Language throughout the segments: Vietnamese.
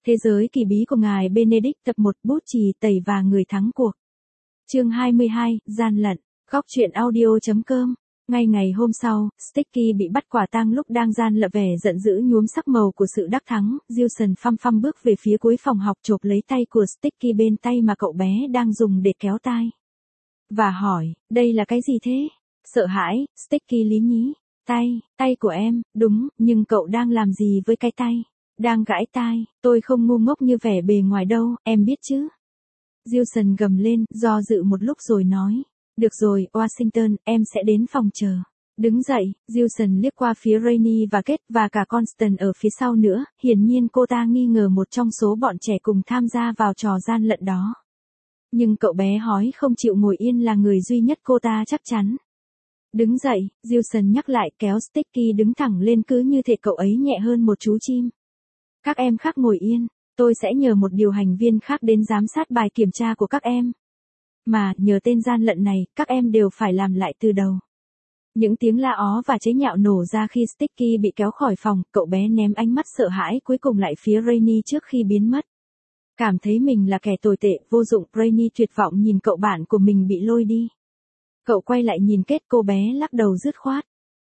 Thế giới kỳ bí của ngài Benedict tập 1 bút chì tẩy và người thắng cuộc. Chương 22, gian lận. Góc truyện audio.com. Ngay ngày hôm sau, Sticky bị bắt quả tang lúc đang gian lận, vẻ giận dữ nhuốm sắc màu của sự đắc thắng. Wilson phăm phăm bước về phía cuối phòng học, chộp lấy tay của Sticky bên tay mà cậu bé đang dùng để kéo tai. Và hỏi, đây là cái gì thế? Sợ hãi, Sticky lý nhí. Tay của em, đúng, nhưng cậu đang làm gì với cái tay? Đang gãi tai, tôi không ngu ngốc như vẻ bề ngoài đâu, em biết chứ. Wilson gầm lên, do dự một lúc rồi nói. Được rồi, Washington, em sẽ đến phòng chờ. Đứng dậy, Wilson liếc qua phía Rainey và Kate và cả Constant ở phía sau nữa, hiển nhiên cô ta nghi ngờ một trong số bọn trẻ cùng tham gia vào trò gian lận đó. Nhưng cậu bé hói không chịu ngồi yên là người duy nhất cô ta chắc chắn. Đứng dậy, Wilson nhắc lại, kéo Sticky đứng thẳng lên cứ như thể cậu ấy nhẹ hơn một chú chim. Các em khác ngồi yên, tôi sẽ nhờ một điều hành viên khác đến giám sát bài kiểm tra của các em. Mà, nhờ tên gian lận này, các em đều phải làm lại từ đầu. Những tiếng la ó và chế nhạo nổ ra khi Sticky bị kéo khỏi phòng, cậu bé ném ánh mắt sợ hãi cuối cùng lại phía Rainey trước khi biến mất. Cảm thấy mình là kẻ tồi tệ, vô dụng, Rainey tuyệt vọng nhìn cậu bạn của mình bị lôi đi. Cậu quay lại nhìn Kate, cô bé lắc đầu dứt khoát.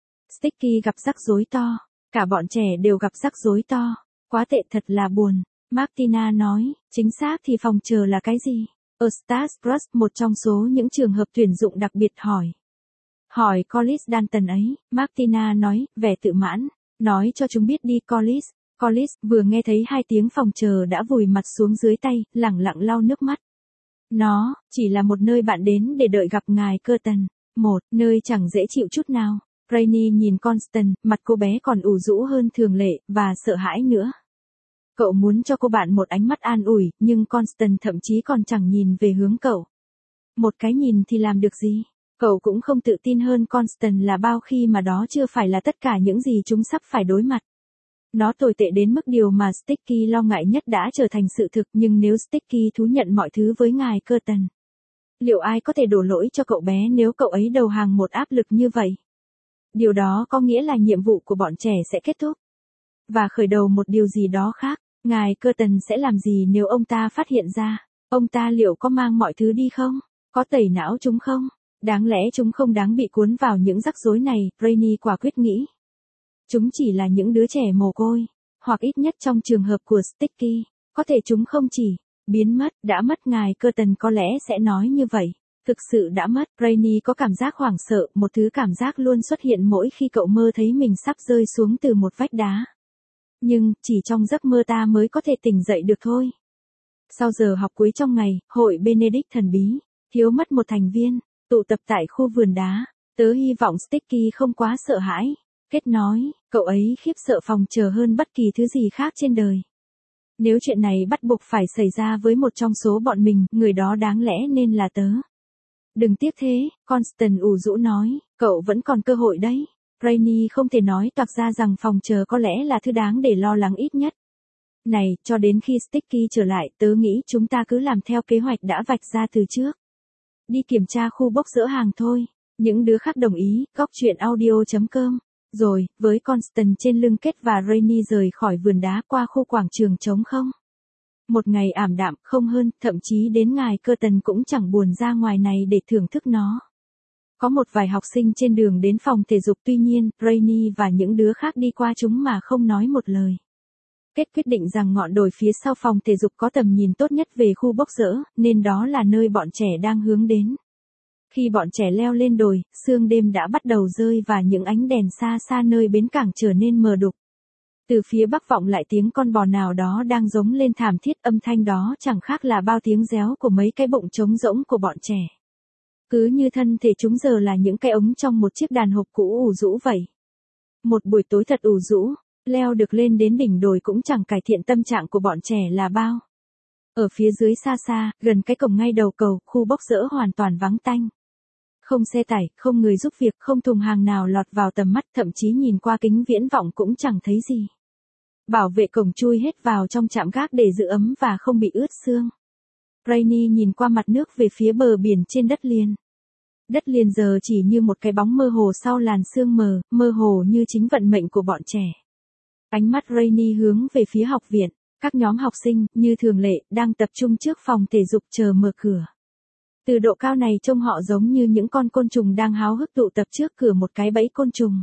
Sticky gặp rắc rối to, cả bọn trẻ đều gặp rắc rối to. Quá tệ, thật là buồn. Martina nói, chính xác thì phòng chờ là cái gì? Ở Stars Plus, một trong số những trường hợp tuyển dụng đặc biệt hỏi. Hỏi Collis Danton ấy, Martina nói, vẻ tự mãn. Nói cho chúng biết đi Collis. Collis vừa nghe thấy hai tiếng phòng chờ đã vùi mặt xuống dưới tay, lẳng lặng lau nước mắt. Nó, chỉ là một nơi bạn đến để đợi gặp ngài Curtin. Một nơi chẳng dễ chịu chút nào. Rainey nhìn Constant, mặt cô bé còn ủ rũ hơn thường lệ, và sợ hãi nữa. Cậu muốn cho cô bạn một ánh mắt an ủi, nhưng Constant thậm chí còn chẳng nhìn về hướng cậu. Một cái nhìn thì làm được gì? Cậu cũng không tự tin hơn Constant là bao khi mà đó chưa phải là tất cả những gì chúng sắp phải đối mặt. Nó tồi tệ đến mức điều mà Sticky lo ngại nhất đã trở thành sự thực, nhưng nếu Sticky thú nhận mọi thứ với ngài Curtin, liệu ai có thể đổ lỗi cho cậu bé nếu cậu ấy đầu hàng một áp lực như vậy? Điều đó có nghĩa là nhiệm vụ của bọn trẻ sẽ kết thúc. Và khởi đầu một điều gì đó khác. Ngài Curtin sẽ làm gì nếu ông ta phát hiện ra? Ông ta liệu có mang mọi thứ đi không? Có tẩy não chúng không? Đáng lẽ chúng không đáng bị cuốn vào những rắc rối này, Rainey quả quyết nghĩ. Chúng chỉ là những đứa trẻ mồ côi, hoặc ít nhất trong trường hợp của Sticky, có thể chúng không chỉ biến mất, đã mất. Ngài Curtin có lẽ sẽ nói như vậy. Thực sự đã mất. Rainey có cảm giác hoảng sợ, một thứ cảm giác luôn xuất hiện mỗi khi cậu mơ thấy mình sắp rơi xuống từ một vách đá. Nhưng, chỉ trong giấc mơ ta mới có thể tỉnh dậy được thôi. Sau giờ học cuối trong ngày, hội Benedict thần bí, thiếu mất một thành viên, tụ tập tại khu vườn đá. Tớ hy vọng Sticky không quá sợ hãi. Kết nói, cậu ấy khiếp sợ phòng chờ hơn bất kỳ thứ gì khác trên đời. Nếu chuyện này bắt buộc phải xảy ra với một trong số bọn mình, người đó đáng lẽ nên là tớ. Đừng tiếc thế, Constant ủ rũ nói, cậu vẫn còn cơ hội đấy. Rainey không thể nói toạc ra rằng phòng chờ có lẽ là thứ đáng để lo lắng ít nhất. Này, cho đến khi Sticky trở lại, tớ nghĩ chúng ta cứ làm theo kế hoạch đã vạch ra từ trước. Đi kiểm tra khu bốc dỡ hàng thôi. Những đứa khác đồng ý, góc truyện audio.com. Rồi, với Constant trên lưng Kate và Rainey rời khỏi vườn đá qua khu quảng trường trống không. Một ngày ảm đạm, không hơn, thậm chí đến ngài Curtin cũng chẳng buồn ra ngoài này để thưởng thức nó. Có một vài học sinh trên đường đến phòng thể dục, tuy nhiên, Rainey và những đứa khác đi qua chúng mà không nói một lời. Kate quyết định rằng ngọn đồi phía sau phòng thể dục có tầm nhìn tốt nhất về khu bốc dỡ, nên đó là nơi bọn trẻ đang hướng đến. Khi bọn trẻ leo lên đồi, sương đêm đã bắt đầu rơi và những ánh đèn xa xa nơi bến cảng trở nên mờ đục. Từ phía bắc vọng lại tiếng con bò nào đó đang giống lên thảm thiết, âm thanh đó chẳng khác là bao tiếng réo của mấy cái bụng trống rỗng của bọn trẻ. Cứ như thân thể chúng giờ là những cái ống trong một chiếc đàn hộp cũ ủ rũ vậy. Một buổi tối thật ủ rũ, leo được lên đến đỉnh đồi cũng chẳng cải thiện tâm trạng của bọn trẻ là bao. Ở phía dưới xa xa, gần cái cổng ngay đầu cầu, khu bốc dỡ hoàn toàn vắng tanh. Không xe tải, không người giúp việc, không thùng hàng nào lọt vào tầm mắt, thậm chí nhìn qua kính viễn vọng cũng chẳng thấy gì. Bảo vệ cổng chui hết vào trong trạm gác để giữ ấm và không bị ướt sương. Rainey nhìn qua mặt nước về phía bờ biển trên đất liền. Đất liền giờ chỉ như một cái bóng mơ hồ sau làn sương mơ hồ như chính vận mệnh của bọn trẻ. Ánh mắt Rainey hướng về phía học viện. Các nhóm học sinh, như thường lệ, đang tập trung trước phòng thể dục chờ mở cửa. Từ độ cao này trông họ giống như những con côn trùng đang háo hức tụ tập trước cửa một cái bẫy côn trùng.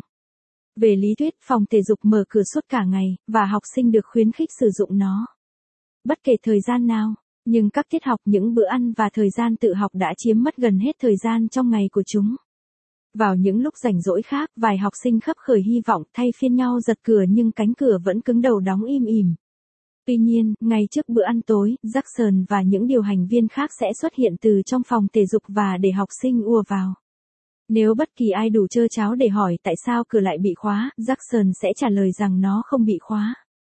Về lý thuyết, phòng thể dục mở cửa suốt cả ngày, và học sinh được khuyến khích sử dụng nó. Bất kể thời gian nào, nhưng các tiết học, những bữa ăn và thời gian tự học đã chiếm mất gần hết thời gian trong ngày của chúng. Vào những lúc rảnh rỗi khác, vài học sinh khấp khởi hy vọng thay phiên nhau giật cửa nhưng cánh cửa vẫn cứng đầu đóng im ỉm. Tuy nhiên, ngay trước bữa ăn tối, Jackson và những điều hành viên khác sẽ xuất hiện từ trong phòng thể dục và để học sinh ùa vào. Nếu bất kỳ ai đủ trơ tráo để hỏi tại sao cửa lại bị khóa, Jackson sẽ trả lời rằng nó không bị khóa.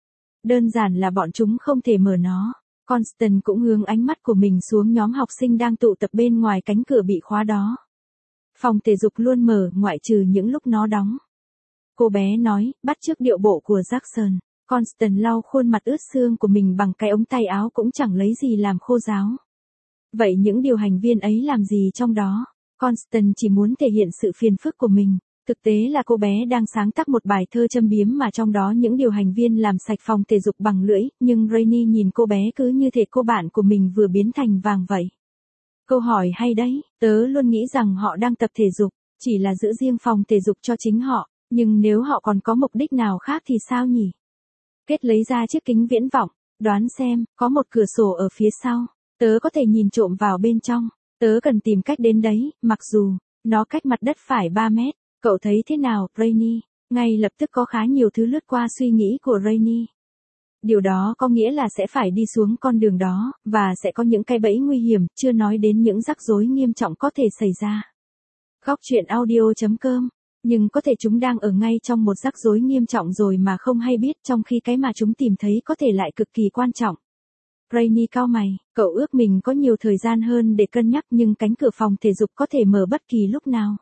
Đơn giản là bọn chúng không thể mở nó. Constant cũng hướng ánh mắt của mình xuống nhóm học sinh đang tụ tập bên ngoài cánh cửa bị khóa đó. Phòng thể dục luôn mở, ngoại trừ những lúc nó đóng. Cô bé nói, bắt chước điệu bộ của Jackson. Constant lau khuôn mặt ướt sương của mình bằng cái ống tay áo cũng chẳng lấy gì làm khô ráo. Vậy những điều hành viên ấy làm gì trong đó? Constant chỉ muốn thể hiện sự phiền phức của mình. Thực tế là cô bé đang sáng tác một bài thơ châm biếm mà trong đó những điều hành viên làm sạch phòng thể dục bằng lưỡi, nhưng Rainy nhìn cô bé cứ như thể cô bạn của mình vừa biến thành vàng vậy. Câu hỏi hay đấy, tớ luôn nghĩ rằng họ đang tập thể dục, chỉ là giữ riêng phòng thể dục cho chính họ, nhưng nếu họ còn có mục đích nào khác thì sao nhỉ? Kết lấy ra chiếc kính viễn vọng, đoán xem, có một cửa sổ ở phía sau, tớ có thể nhìn trộm vào bên trong, tớ cần tìm cách đến đấy, mặc dù nó cách mặt đất phải 3 mét. Cậu thấy thế nào, Rainy? Ngay lập tức có khá nhiều thứ lướt qua suy nghĩ của Rainy. Điều đó có nghĩa là sẽ phải đi xuống con đường đó, và sẽ có những cái bẫy nguy hiểm, chưa nói đến những rắc rối nghiêm trọng có thể xảy ra. Góc truyện audio.com. Nhưng có thể chúng đang ở ngay trong một rắc rối nghiêm trọng rồi mà không hay biết, trong khi cái mà chúng tìm thấy có thể lại cực kỳ quan trọng. Rainy cau mày, cậu ước mình có nhiều thời gian hơn để cân nhắc, nhưng cánh cửa phòng thể dục có thể mở bất kỳ lúc nào.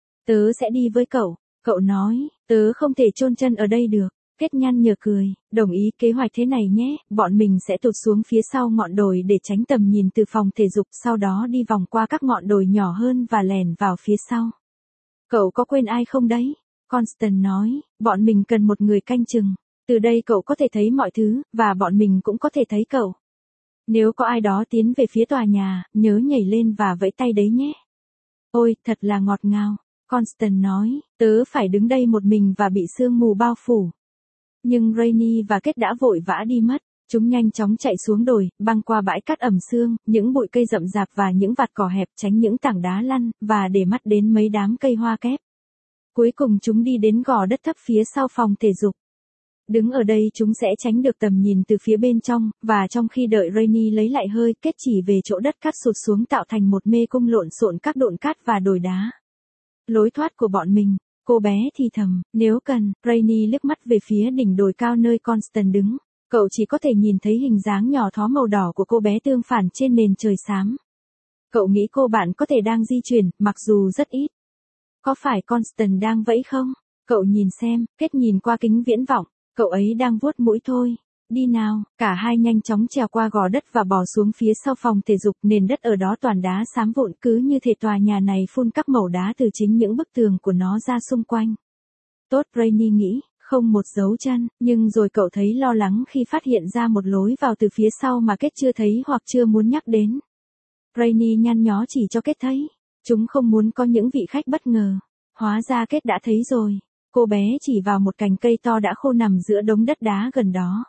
Tớ sẽ đi với cậu nói, tớ không thể chôn chân ở đây được. Kết nhăn nhở cười, đồng ý kế hoạch thế này nhé, bọn mình sẽ tụt xuống phía sau ngọn đồi để tránh tầm nhìn từ phòng thể dục, sau đó đi vòng qua các ngọn đồi nhỏ hơn và lèn vào phía sau. Cậu có quên ai không đấy? Constant nói, bọn mình cần một người canh chừng. Từ đây cậu có thể thấy mọi thứ, và bọn mình cũng có thể thấy cậu. Nếu có ai đó tiến về phía tòa nhà, nhớ nhảy lên và vẫy tay đấy nhé. Ôi, thật là ngọt ngào. Constant nói, tớ phải đứng đây một mình và bị sương mù bao phủ. Nhưng Rainy và Kết đã vội vã đi mất. Chúng nhanh chóng chạy xuống đồi, băng qua bãi cát ẩm sương, những bụi cây rậm rạp và những vạt cỏ hẹp, tránh những tảng đá lăn, và để mắt đến mấy đám cây hoa kép. Cuối cùng chúng đi đến gò đất thấp phía sau phòng thể dục. Đứng ở đây chúng sẽ tránh được tầm nhìn từ phía bên trong, và trong khi đợi Rainy lấy lại hơi, Kết chỉ về chỗ đất cát sụt xuống tạo thành một mê cung lộn xộn các độn cát và đồi đá. Lối thoát của bọn mình, cô bé thì thầm, nếu cần. Rainy liếc mắt về phía đỉnh đồi cao nơi Constant đứng. Cậu chỉ có thể nhìn thấy hình dáng nhỏ thó màu đỏ của cô bé tương phản trên nền trời xám. Cậu nghĩ cô bạn có thể đang di chuyển, mặc dù rất ít. Có phải Constant đang vẫy không? Cậu nhìn xem. Kết nhìn qua kính viễn vọng. Cậu ấy đang vuốt mũi thôi. Đi nào. Cả hai nhanh chóng trèo qua gò đất và bò xuống phía sau phòng thể dục. Nền đất ở đó toàn đá xám vụn, cứ như thể tòa nhà này phun các mẩu đá từ chính những bức tường của nó ra xung quanh. Tốt, Rainy nghĩ. Không một dấu chân, nhưng rồi cậu thấy lo lắng khi phát hiện ra một lối vào từ phía sau mà Kết chưa thấy hoặc chưa muốn nhắc đến. Rainy nhăn nhó chỉ cho Kết thấy. Chúng không muốn có những vị khách bất ngờ. Hóa ra Kết đã thấy rồi. Cô bé chỉ vào một cành cây to đã khô nằm giữa đống đất đá gần đó.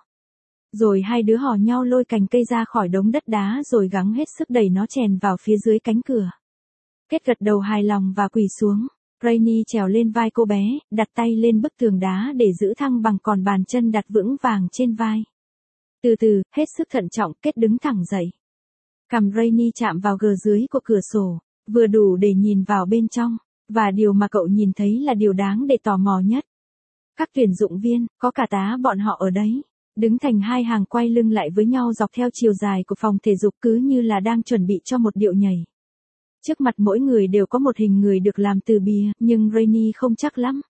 Rồi hai đứa hò nhau lôi cành cây ra khỏi đống đất đá rồi gắng hết sức đẩy nó chèn vào phía dưới cánh cửa. Kết gật đầu hài lòng và quỳ xuống. Rainy trèo lên vai cô bé, đặt tay lên bức tường đá để giữ thăng bằng, còn bàn chân đặt vững vàng trên vai. Từ từ, hết sức thận trọng, Kết đứng thẳng dậy. Cằm Rainy chạm vào gờ dưới của cửa sổ, vừa đủ để nhìn vào bên trong, và điều mà cậu nhìn thấy là điều đáng để tò mò nhất. Các tuyển dụng viên, có cả tá bọn họ ở đấy, đứng thành hai hàng quay lưng lại với nhau dọc theo chiều dài của phòng thể dục, cứ như là đang chuẩn bị cho một điệu nhảy. Trước mặt mỗi người đều có một hình người được làm từ bìa, nhưng Rainy không chắc lắm.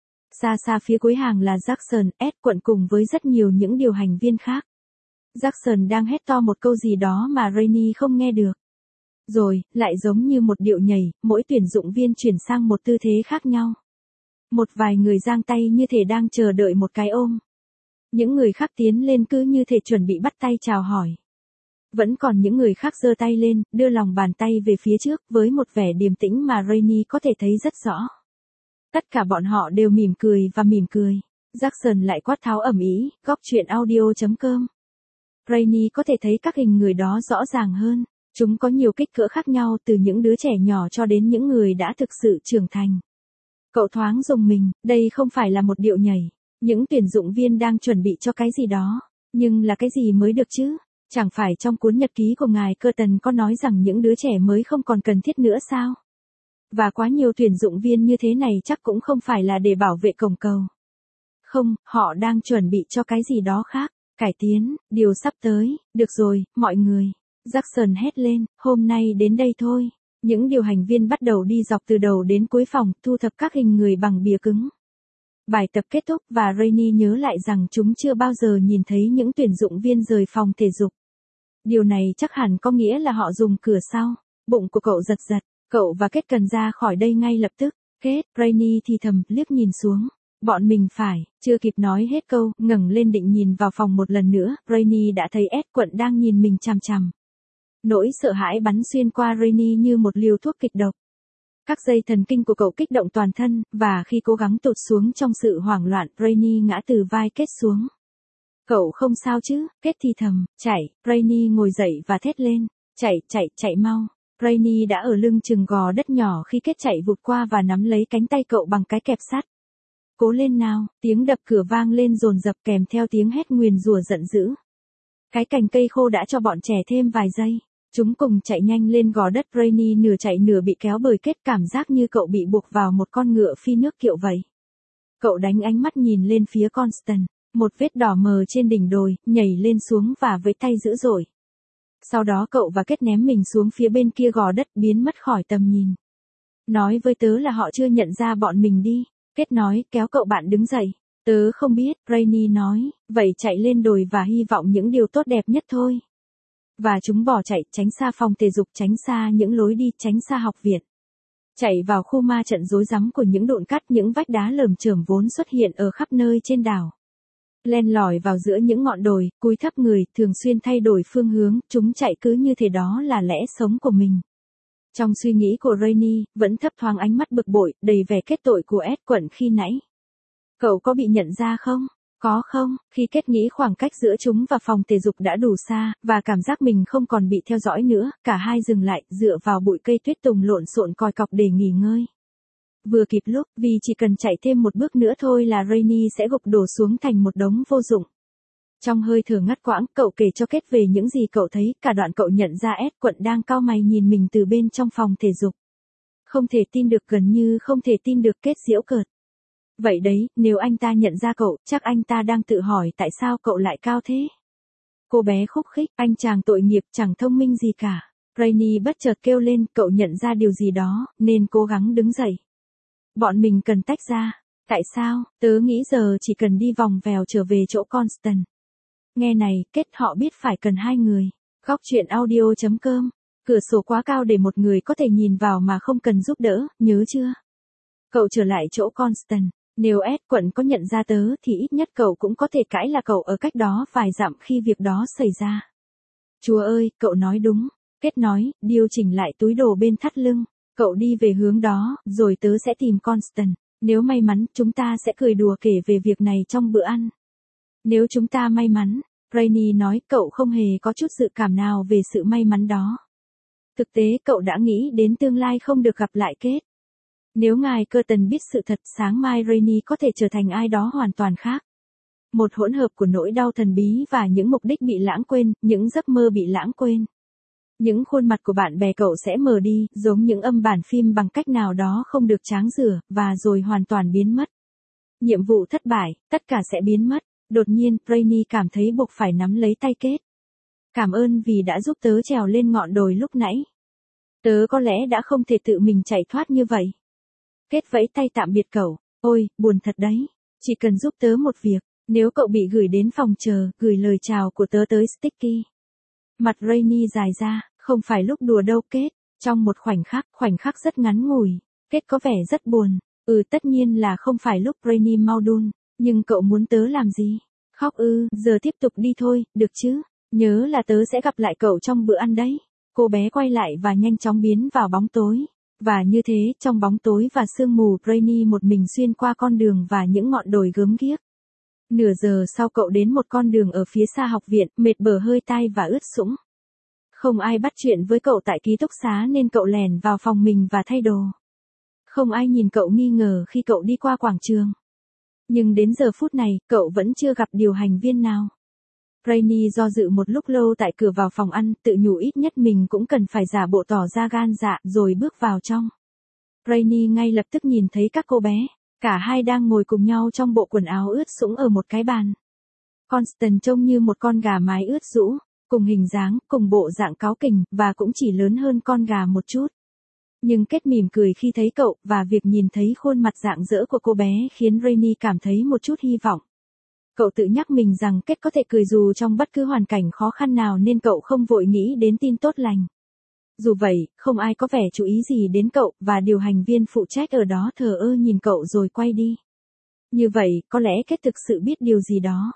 Xa xa phía cuối hàng là Jackson, Edward cùng với rất nhiều những điều hành viên khác. Jackson đang hét to một câu gì đó mà Rainy không nghe được. Rồi, lại giống như một điệu nhảy, mỗi tuyển dụng viên chuyển sang một tư thế khác nhau. Một vài người giang tay như thể đang chờ đợi một cái ôm. Những người khác tiến lên cứ như thể chuẩn bị bắt tay chào hỏi. Vẫn còn những người khác giơ tay lên, đưa lòng bàn tay về phía trước với một vẻ điềm tĩnh mà Rainy có thể thấy rất rõ. Tất cả bọn họ đều mỉm cười và mỉm cười. Jackson lại quát tháo ầm ĩ, góc truyện audio.com. Rainy có thể thấy các hình người đó rõ ràng hơn. Chúng có nhiều kích cỡ khác nhau từ những đứa trẻ nhỏ cho đến những người đã thực sự trưởng thành. Cậu thoáng rùng mình, đây không phải là một điệu nhảy. Những tuyển dụng viên đang chuẩn bị cho cái gì đó. Nhưng là cái gì mới được chứ? Chẳng phải trong cuốn nhật ký của ngài Curtin có nói rằng những đứa trẻ mới không còn cần thiết nữa sao? Và quá nhiều tuyển dụng viên như thế này chắc cũng không phải là để bảo vệ cổng cầu. Không, họ đang chuẩn bị cho cái gì đó khác. Cải tiến, điều sắp tới, được rồi, mọi người. Jackson hét lên, hôm nay đến đây thôi. Những điều hành viên bắt đầu đi dọc từ đầu đến cuối phòng, thu thập các hình người bằng bìa cứng. Bài tập kết thúc và Rainy nhớ lại rằng chúng chưa bao giờ nhìn thấy những tuyển dụng viên rời phòng thể dục. Điều này chắc hẳn có nghĩa là họ dùng cửa sau. Bụng của cậu giật giật, cậu và Kết cần ra khỏi đây ngay lập tức. Kết, Rainy thì thầm, liếc nhìn xuống. Bọn mình phải, chưa kịp nói hết câu, ngẩng lên định nhìn vào phòng một lần nữa, Rainy đã thấy Edward đang nhìn mình chằm chằm. Nỗi sợ hãi bắn xuyên qua Rainy như một liều thuốc kịch độc. Các dây thần kinh của cậu kích động toàn thân, và khi cố gắng tụt xuống trong sự hoảng loạn, Rainy ngã từ vai Kết xuống. Cậu không sao chứ? Kết thì thầm, chạy, Rainy ngồi dậy và thét lên, chạy mau. Rainy đã ở lưng chừng gò đất nhỏ khi Kết chạy vụt qua và nắm lấy cánh tay cậu bằng cái kẹp sắt. Cố lên nào, tiếng đập cửa vang lên dồn dập kèm theo tiếng hét nguyền rủa giận dữ. Cái cành cây khô đã cho bọn trẻ thêm vài giây. Chúng cùng chạy nhanh lên gò đất. Rainy nửa chạy nửa bị kéo bởi Kết, cảm giác như cậu bị buộc vào một con ngựa phi nước kiệu vậy. Cậu đánh ánh mắt nhìn lên phía Constant, một vết đỏ mờ trên đỉnh đồi, nhảy lên xuống và với tay dữ dội. Sau đó cậu và Kết ném mình xuống phía bên kia gò đất, biến mất khỏi tầm nhìn. Nói với tớ là họ chưa nhận ra bọn mình đi. Kết nói, kéo cậu bạn đứng dậy. Tớ không biết, Rainy nói, vậy chạy lên đồi và hy vọng những điều tốt đẹp nhất thôi. Và chúng bỏ chạy, tránh xa phòng thể dục, tránh xa những lối đi, tránh xa học viện. Chạy vào khu ma trận rối rắm của những đụn cát, những vách đá lởm chởm vốn xuất hiện ở khắp nơi trên đảo. Len lỏi vào giữa những ngọn đồi, cúi thấp người, thường xuyên thay đổi phương hướng, chúng chạy cứ như thế, đó là lẽ sống của mình. Trong suy nghĩ của Rainy, vẫn thấp thoáng ánh mắt bực bội, đầy vẻ kết tội của Edward khi nãy. Cậu có bị nhận ra không? Có không? Khi Kết nghĩ khoảng cách giữa chúng và phòng thể dục đã đủ xa, và cảm giác mình không còn bị theo dõi nữa, cả hai dừng lại, dựa vào bụi cây tuyết tùng lộn xộn còi cọc để nghỉ ngơi. Vừa kịp lúc, vì chỉ cần chạy thêm một bước nữa thôi là Rainy sẽ gục đổ xuống thành một đống vô dụng. Trong hơi thở ngắt quãng, cậu kể cho Kết về những gì cậu thấy, cả đoạn cậu nhận ra Edward đang cau mày nhìn mình từ bên trong phòng thể dục. Không thể tin được, gần như không thể tin được, Kết giễu cợt. Vậy đấy, nếu anh ta nhận ra cậu, chắc anh ta đang tự hỏi tại sao cậu lại cao thế. Cô bé khúc khích, anh chàng tội nghiệp, chẳng thông minh gì cả. Rainy bất chợt kêu lên, cậu nhận ra điều gì đó, nên cố gắng đứng dậy. Bọn mình cần tách ra. Tại sao? Tớ nghĩ giờ chỉ cần đi vòng vèo trở về chỗ Constant. Nghe này, Kết, họ biết phải cần hai người. Góc truyện audio.com. Cửa sổ quá cao để một người có thể nhìn vào mà không cần giúp đỡ, nhớ chưa? Cậu trở lại chỗ Constant. Nếu Edward có nhận ra tớ thì ít nhất cậu cũng có thể cãi là cậu ở cách đó vài dặm khi việc đó xảy ra. Chúa ơi, cậu nói đúng. Kết nói, điều chỉnh lại túi đồ bên thắt lưng. Cậu đi về hướng đó, rồi tớ sẽ tìm Constant. Nếu may mắn, chúng ta sẽ cười đùa kể về việc này trong bữa ăn. Nếu chúng ta may mắn, Rainy nói, cậu không hề có chút dự cảm nào về sự may mắn đó. Thực tế cậu đã nghĩ đến tương lai không được gặp lại Kết. Nếu ngài Curtin biết sự thật, sáng mai Rainy có thể trở thành ai đó hoàn toàn khác. Một hỗn hợp của nỗi đau thần bí và những mục đích bị lãng quên, những giấc mơ bị lãng quên. Những khuôn mặt của bạn bè cậu sẽ mờ đi, giống những âm bản phim bằng cách nào đó không được tráng rửa, và rồi hoàn toàn biến mất. Nhiệm vụ thất bại, tất cả sẽ biến mất. Đột nhiên, Rainy cảm thấy buộc phải nắm lấy tay Kết. Cảm ơn vì đã giúp tớ trèo lên ngọn đồi lúc nãy. Tớ có lẽ đã không thể tự mình chạy thoát như vậy. Kết vẫy tay tạm biệt cậu. Ôi, buồn thật đấy. Chỉ cần giúp tớ một việc. Nếu cậu bị gửi đến phòng chờ, gửi lời chào của tớ tới Sticky. Mặt Rainy dài ra, không phải lúc đùa đâu Kết. Trong một khoảnh khắc rất ngắn ngủi, Kết có vẻ rất buồn. Tất nhiên là không phải lúc Rainy mau đun. Nhưng cậu muốn tớ làm gì? Khóc ư, giờ tiếp tục đi thôi, được chứ? Nhớ là tớ sẽ gặp lại cậu trong bữa ăn đấy. Cô bé quay lại và nhanh chóng biến vào bóng tối. Và như thế, trong bóng tối và sương mù, Brainy một mình xuyên qua con đường và những ngọn đồi gớm ghiếc. Nửa giờ sau cậu đến một con đường ở phía xa học viện, mệt bở hơi tai và ướt sũng. Không ai bắt chuyện với cậu tại ký túc xá nên cậu lẻn vào phòng mình và thay đồ. Không ai nhìn cậu nghi ngờ khi cậu đi qua quảng trường. Nhưng đến giờ phút này, cậu vẫn chưa gặp điều hành viên nào. Brainy do dự một lúc lâu tại cửa vào phòng ăn, tự nhủ ít nhất mình cũng cần phải giả bộ tỏ ra gan dạ rồi bước vào trong. Brainy ngay lập tức nhìn thấy các cô bé, cả hai đang ngồi cùng nhau trong bộ quần áo ướt sũng ở một cái bàn. Constance trông như một con gà mái ướt rũ, cùng hình dáng, cùng bộ dạng cáu kỉnh, và cũng chỉ lớn hơn con gà một chút. Nhưng Kết mỉm cười khi thấy cậu, và việc nhìn thấy khuôn mặt rạng rỡ của cô bé khiến Brainy cảm thấy một chút hy vọng. Cậu tự nhắc mình rằng Kết có thể cười dù trong bất cứ hoàn cảnh khó khăn nào nên cậu không vội nghĩ đến tin tốt lành. Dù vậy, không ai có vẻ chú ý gì đến cậu, và điều hành viên phụ trách ở đó thờ ơ nhìn cậu rồi quay đi. Như vậy, có lẽ Kết thực sự biết điều gì đó.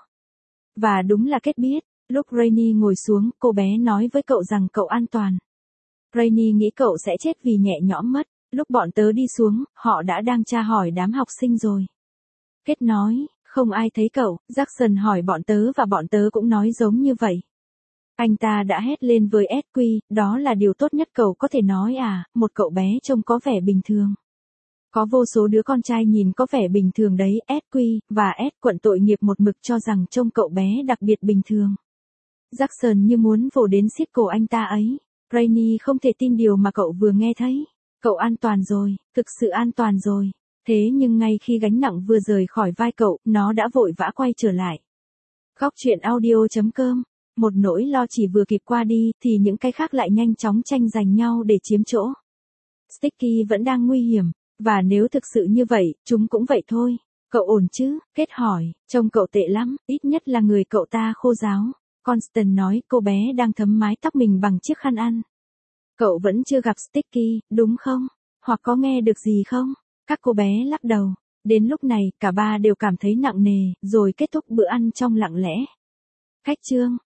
Và đúng là Kết biết. Lúc Brainy ngồi xuống, cô bé nói với cậu rằng cậu an toàn. Brainy nghĩ cậu sẽ chết vì nhẹ nhõm mất. Lúc bọn tớ đi xuống, họ đã đang tra hỏi đám học sinh rồi. Kết nói, không ai thấy cậu. Jackson hỏi bọn tớ và bọn tớ cũng nói giống như vậy. Anh ta đã hét lên với SQ, đó là điều tốt nhất cậu có thể nói à, một cậu bé trông có vẻ bình thường. Có vô số đứa con trai nhìn có vẻ bình thường đấy, SQ, và S quận tội nghiệp một mực cho rằng trông cậu bé đặc biệt bình thường. Jackson như muốn vồ đến siết cổ anh ta ấy. Brainy không thể tin điều mà cậu vừa nghe thấy. Cậu an toàn rồi, thực sự an toàn rồi. Thế nhưng ngay khi gánh nặng vừa rời khỏi vai cậu, nó đã vội vã quay trở lại. Góc truyện audio.com. Một nỗi lo chỉ vừa kịp qua đi, thì những cái khác lại nhanh chóng tranh giành nhau để chiếm chỗ. Sticky vẫn đang nguy hiểm, và nếu thực sự như vậy, chúng cũng vậy thôi. Cậu ổn chứ? Kết hỏi, trông cậu tệ lắm, ít nhất là người cậu ta khô ráo. Constance nói, cô bé đang thấm mái tóc mình bằng chiếc khăn ăn. Cậu vẫn chưa gặp Sticky, đúng không? Hoặc có nghe được gì không? Các cô bé lắc đầu. Đến lúc này, cả ba đều cảm thấy nặng nề, rồi kết thúc bữa ăn trong lặng lẽ. Khách trương.